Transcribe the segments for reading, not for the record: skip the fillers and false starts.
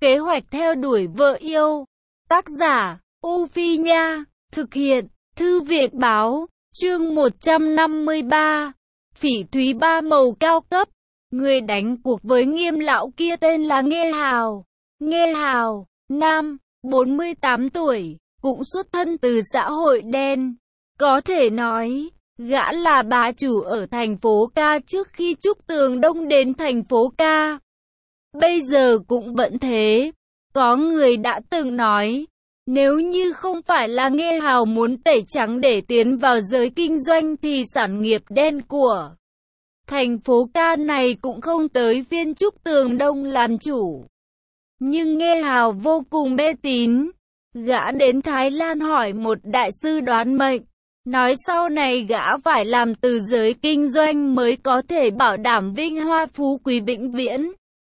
Kế hoạch theo đuổi vợ yêu. Tác giả, U Phi Nha. Thực hiện, Thư viện Báo. Chương 153. Phỉ thúy ba màu cao cấp. Người đánh cuộc với Nghiêm lão kia tên là Nghê Hào. Nghê Hào, nam, 48 tuổi, cũng xuất thân từ xã hội đen. Có thể nói, gã là bá chủ ở thành phố Ca trước khi Trúc Tường Đông đến thành phố Ca. Bây giờ cũng vẫn thế. Có người đã từng nói, nếu như không phải là Nghê Hào muốn tẩy trắng để tiến vào giới kinh doanh thì sản nghiệp đen của thành phố Ca này cũng không tới phiên Trúc Tường Đông làm chủ. Nhưng Nghê Hào vô cùng mê tín. Gã đến Thái Lan hỏi một đại sư đoán mệnh, nói sau này gã phải làm từ giới kinh doanh mới có thể bảo đảm vinh hoa phú quý vĩnh viễn.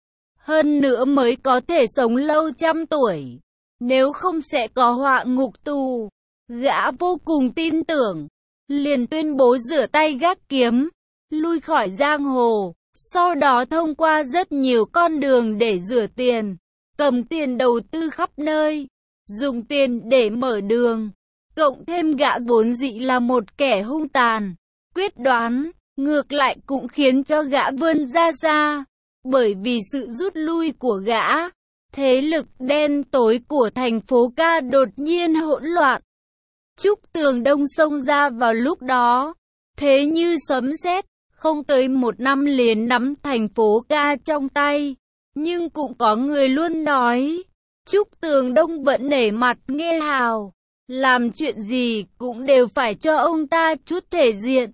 Hơn nữa mới có thể sống lâu trăm tuổi, nếu không sẽ có họa ngục tù. Gã vô cùng tin tưởng, liền tuyên bố rửa tay gác kiếm, lui khỏi giang hồ, sau đó thông qua rất nhiều con đường để rửa tiền, cầm tiền đầu tư khắp nơi, dùng tiền để mở đường. Cộng thêm gã vốn dĩ là một kẻ hung tàn, quyết đoán, ngược lại cũng khiến cho gã vươn ra xa. Bởi vì sự rút lui của gã, thế lực đen tối của thành phố Ca đột nhiên hỗn loạn. Trúc Tường Đông xông ra vào lúc đó, thế như sấm sét, không tới một năm liền nắm thành phố Ca trong tay. Nhưng cũng có người luôn nói, Trúc Tường Đông vẫn nể mặt Nghê Hào, làm chuyện gì cũng đều phải cho ông ta chút thể diện.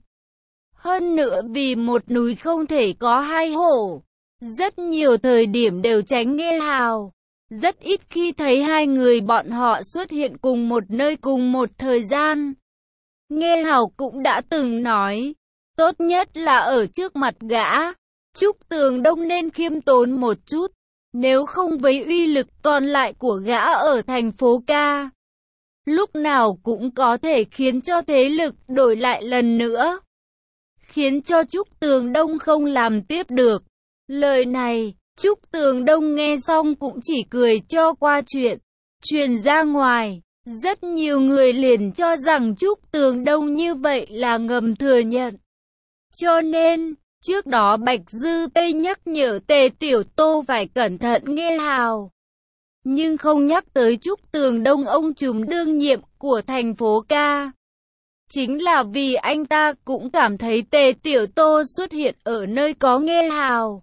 Hơn nữa vì một núi không thể có hai hổ, rất nhiều thời điểm đều tránh Nghê Hào. Rất ít khi thấy hai người bọn họ xuất hiện cùng một nơi cùng một thời gian. Nghê Hào cũng đã từng nói, tốt nhất là ở trước mặt gã, Trúc Tường Đông nên khiêm tốn một chút, nếu không với uy lực còn lại của gã ở thành phố Ca, lúc nào cũng có thể khiến cho thế lực đổi lại lần nữa, khiến cho Trúc Tường Đông không làm tiếp được. Lời này, Trúc Tường Đông nghe xong cũng chỉ cười cho qua chuyện. Truyền ra ngoài, rất nhiều người liền cho rằng Trúc Tường Đông như vậy là ngầm thừa nhận. Cho nên, trước đó Bạch Dư Tây nhắc nhở Tề Tiểu Tô phải cẩn thận Nghê Hào. Nhưng không nhắc tới Trúc Tường Đông ông trùm đương nhiệm của thành phố Ca. Chính là vì anh ta cũng cảm thấy Tề Tiểu Tô xuất hiện ở nơi có Nghê Hào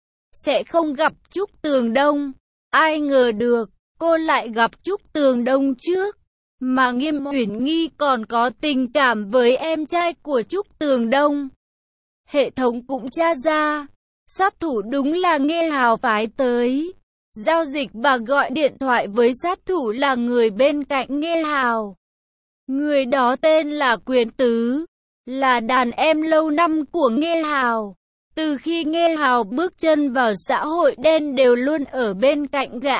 sẽ không gặp Trúc Tường Đông. Ai ngờ được, cô lại gặp Trúc Tường Đông trước. Mà Nghiêm Uyển Nghi còn có tình cảm với em trai của Trúc Tường Đông. Hệ thống cũng tra ra, sát thủ đúng là Nghê Hào phái tới. Giao dịch và gọi điện thoại với sát thủ là người bên cạnh Nghê Hào. Người đó tên là Quyền Tứ, là đàn em lâu năm của Nghê Hào. Từ khi Nghê Hào bước chân vào xã hội đen đều luôn ở bên cạnh gã.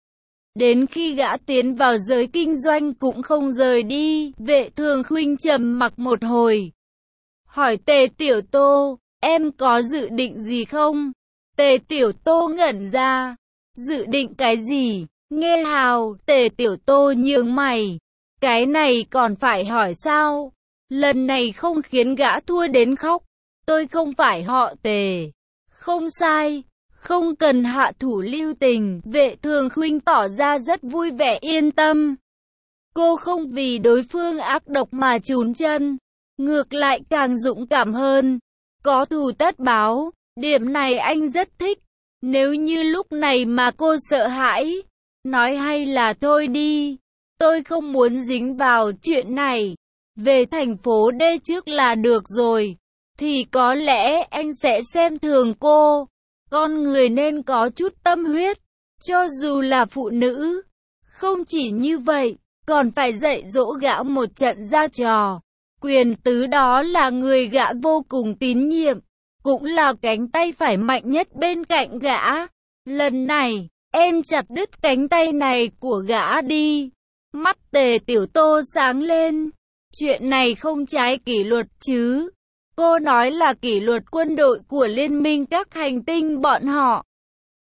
Đến khi gã tiến vào giới kinh doanh cũng không rời đi. Vệ Thường Khuynh trầm mặc một hồi, hỏi Tề Tiểu Tô, em có dự định gì không? Tề Tiểu Tô ngẩn ra, dự định cái gì? Nghê Hào, Tề Tiểu Tô nhướng mày, cái này còn phải hỏi sao? Lần này không khiến gã thua đến khóc. Tôi không phải họ Tề. Không sai, không cần hạ thủ lưu tình. Vệ Thường Khuynh tỏ ra rất vui vẻ yên tâm. Cô không vì đối phương ác độc mà chùn chân, ngược lại càng dũng cảm hơn. Có thù tất báo, điểm này anh rất thích. Nếu như lúc này mà cô sợ hãi, nói hay là thôi đi, tôi không muốn dính vào chuyện này. Về thành phố D trước là được rồi. Thì có lẽ anh sẽ xem thường cô. Con người nên có chút tâm huyết, cho dù là phụ nữ. Không chỉ như vậy, còn phải dạy dỗ gã một trận ra trò. Quyền Tứ đó là người gã vô cùng tín nhiệm, cũng là cánh tay phải mạnh nhất bên cạnh gã. Lần này, em chặt đứt cánh tay này của gã đi. Mắt Tề Tiểu Tô sáng lên. Chuyện này không trái kỷ luật chứ? Cô nói là kỷ luật quân đội của liên minh các hành tinh bọn họ.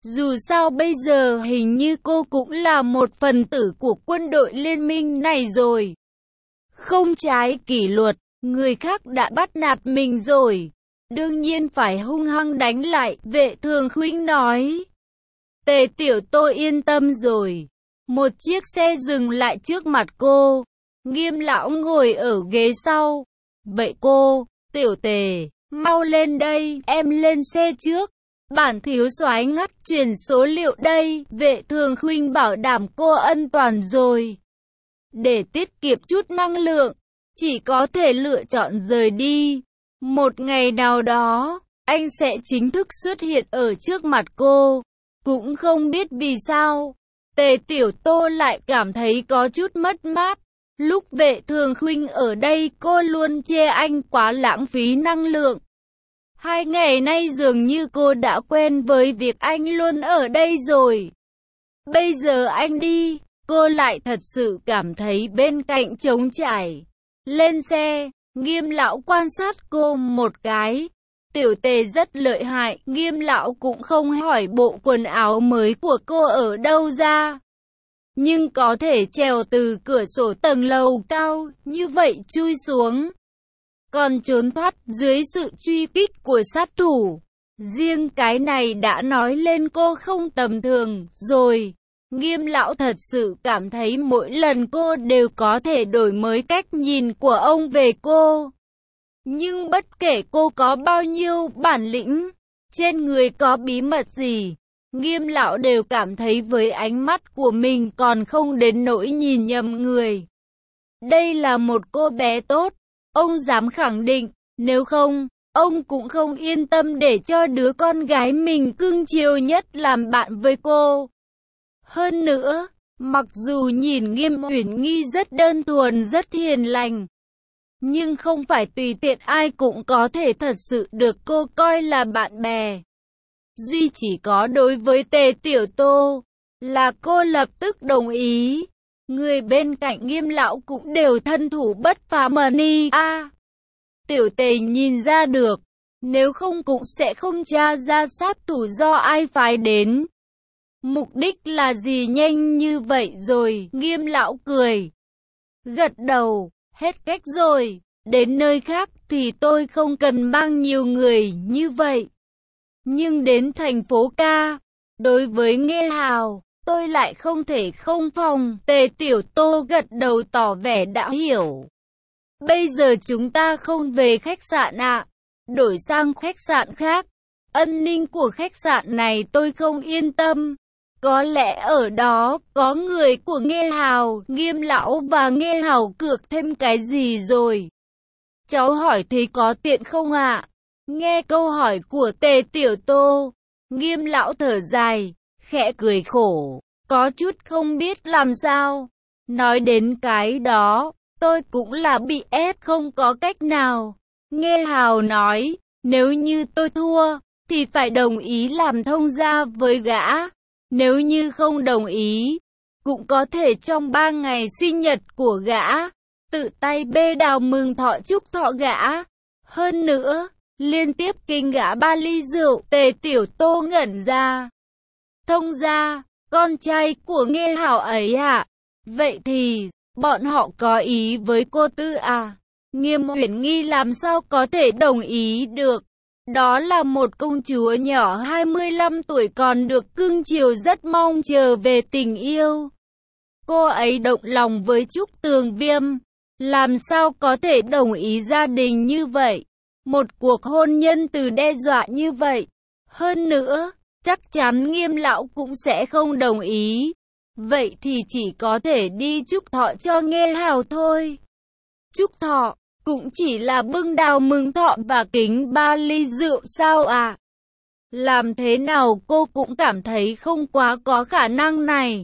Dù sao bây giờ hình như cô cũng là một phần tử của quân đội liên minh này rồi. Không trái kỷ luật, người khác đã bắt nạt mình rồi. Đương nhiên phải hung hăng đánh lại, Vệ Thường Khuynh nói. Tề Tiểu Tô yên tâm rồi. Một chiếc xe dừng lại trước mặt cô. Nghiêm lão ngồi ở ghế sau. Vậy cô, Tiểu Tề, mau lên đây, em lên xe trước. Bản thiếu soái ngắt truyền số liệu đây, Vệ Thường Khuynh bảo đảm cô an toàn rồi. Để tiết kiệm chút năng lượng, chỉ có thể lựa chọn rời đi. Một ngày nào đó, anh sẽ chính thức xuất hiện ở trước mặt cô. Cũng không biết vì sao, Tề Tiểu Tô lại cảm thấy có chút mất mát. Lúc Vệ Thường Khuynh ở đây cô luôn chê anh quá lãng phí năng lượng. 2 ngày nay dường như cô đã quen với việc anh luôn ở đây rồi. Bây giờ anh đi, cô lại thật sự cảm thấy bên cạnh trống trải. Lên xe, Nghiêm lão quan sát cô một cái. Tiểu Tề rất lợi hại, Nghiêm lão cũng không hỏi bộ quần áo mới của cô ở đâu ra. Nhưng có thể trèo từ cửa sổ tầng lầu cao, như vậy chui xuống. Còn trốn thoát dưới sự truy kích của sát thủ. Riêng cái này đã nói lên cô không tầm thường rồi. Nghiêm lão thật sự cảm thấy mỗi lần cô đều có thể đổi mới cách nhìn của ông về cô. Nhưng bất kể cô có bao nhiêu bản lĩnh, trên người có bí mật gì, Nghiêm lão đều cảm thấy với ánh mắt của mình còn không đến nỗi nhìn nhầm người. Đây là một cô bé tốt, ông dám khẳng định, nếu không, ông cũng không yên tâm để cho đứa con gái mình cưng chiều nhất làm bạn với cô. Hơn nữa, mặc dù nhìn Nghiêm Uyển Nghi rất đơn thuần rất hiền lành, nhưng không phải tùy tiện ai cũng có thể thật sự được cô coi là bạn bè. Duy chỉ có đối với Tề Tiểu Tô, là cô lập tức đồng ý. Người bên cạnh Nghiêm lão cũng đều thân thủ bất phàm ni a. Tiểu Tề nhìn ra được, nếu không cũng sẽ không tra ra sát thủ do ai phái đến. Mục đích là gì nhanh như vậy rồi, Nghiêm lão cười. Gật đầu, hết cách rồi, đến nơi khác thì tôi không cần mang nhiều người như vậy. Nhưng đến thành phố ca, đối với Nghê Hào, tôi lại không thể không phòng. Tề Tiểu Tô gật đầu tỏ vẻ đã hiểu. Bây giờ chúng ta không về khách sạn ạ, đổi sang khách sạn khác. An ninh của khách sạn này tôi không yên tâm. Có lẽ ở đó có người của Nghê Hào, Nghiêm lão và Nghê Hào cược thêm cái gì rồi. Cháu hỏi thì có tiện không ạ? Nghe câu hỏi của Tề Tiểu Tô, Nghiêm lão thở dài, khẽ cười khổ, có chút không biết làm sao. Nói đến cái đó, tôi cũng là bị ép không có cách nào. Nghê Hào nói, nếu như tôi thua, thì phải đồng ý làm thông gia với gã. Nếu như không đồng ý, cũng có thể trong 3 ngày sinh nhật của gã, tự tay bê đào mừng thọ chúc thọ gã. Hơn nữa, liên tiếp kính gã 3 ly rượu. Tề Tiểu Tô ngẩn ra. Thông gia, con trai của Nghê Hào ấy à? Vậy thì, bọn họ có ý với cô Tư à? Nghiêm Uyển Nghi làm sao có thể đồng ý được? Đó là một công chúa nhỏ 25 tuổi còn được cưng chiều rất mong chờ về tình yêu. Cô ấy động lòng với Trúc Tường Viêm, làm sao có thể đồng ý gia đình như vậy? Một cuộc hôn nhân từ đe dọa như vậy. Hơn nữa, chắc chắn Nghiêm lão cũng sẽ không đồng ý. Vậy thì chỉ có thể đi chúc thọ cho Nghê Hào thôi. Chúc thọ cũng chỉ là bưng đào mừng thọ và kính 3 ly rượu sao à? Làm thế nào cô cũng cảm thấy không quá có khả năng này.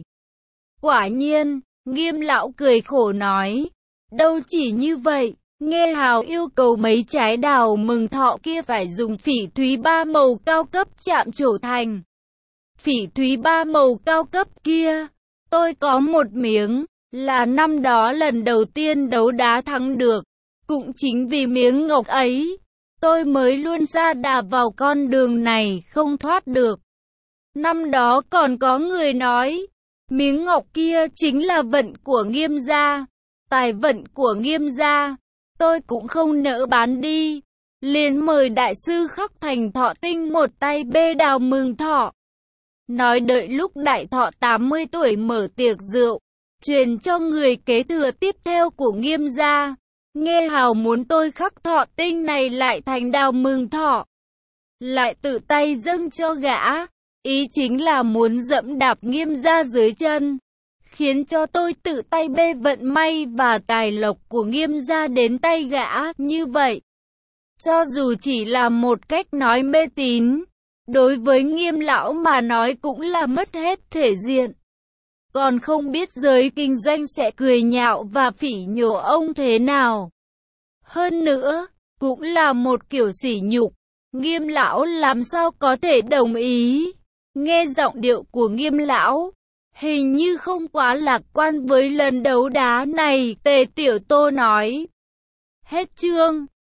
Quả nhiên, Nghiêm lão cười khổ nói, đâu chỉ như vậy, Nghê Hào yêu cầu mấy trái đào mừng thọ kia phải dùng phỉ thúy 3 màu cao cấp chạm trổ thành. Phỉ thúy 3 màu cao cấp kia, tôi có một miếng, là năm đó lần đầu tiên đấu đá thắng được. Cũng chính vì miếng ngọc ấy, tôi mới luôn sa đà vào con đường này không thoát được. Năm đó còn có người nói, miếng ngọc kia chính là vận của Nghiêm gia, tài vận của Nghiêm gia, tôi cũng không nỡ bán đi. Liền mời đại sư khắc thành Thọ Tinh một tay bê đào mừng thọ. Nói đợi lúc đại thọ 80 tuổi mở tiệc rượu, truyền cho người kế thừa tiếp theo của Nghiêm gia. Nghe hào muốn tôi khắc Thọ Tinh này lại thành đào mừng thọ, lại tự tay dâng cho gã. Ý chính là muốn dẫm đạp Nghiêm gia dưới chân, khiến cho tôi tự tay bê vận may và tài lộc của Nghiêm gia đến tay gã. Như vậy, cho dù chỉ là một cách nói mê tín, đối với Nghiêm lão mà nói cũng là mất hết thể diện. Còn không biết giới kinh doanh sẽ cười nhạo và phỉ nhổ ông thế nào. Hơn nữa, cũng là một kiểu sỉ nhục. Nghiêm lão làm sao có thể đồng ý? Nghe giọng điệu của Nghiêm lão, hình như không quá lạc quan với lần đấu đá này. Tề Tiểu Tô nói. Hết chương.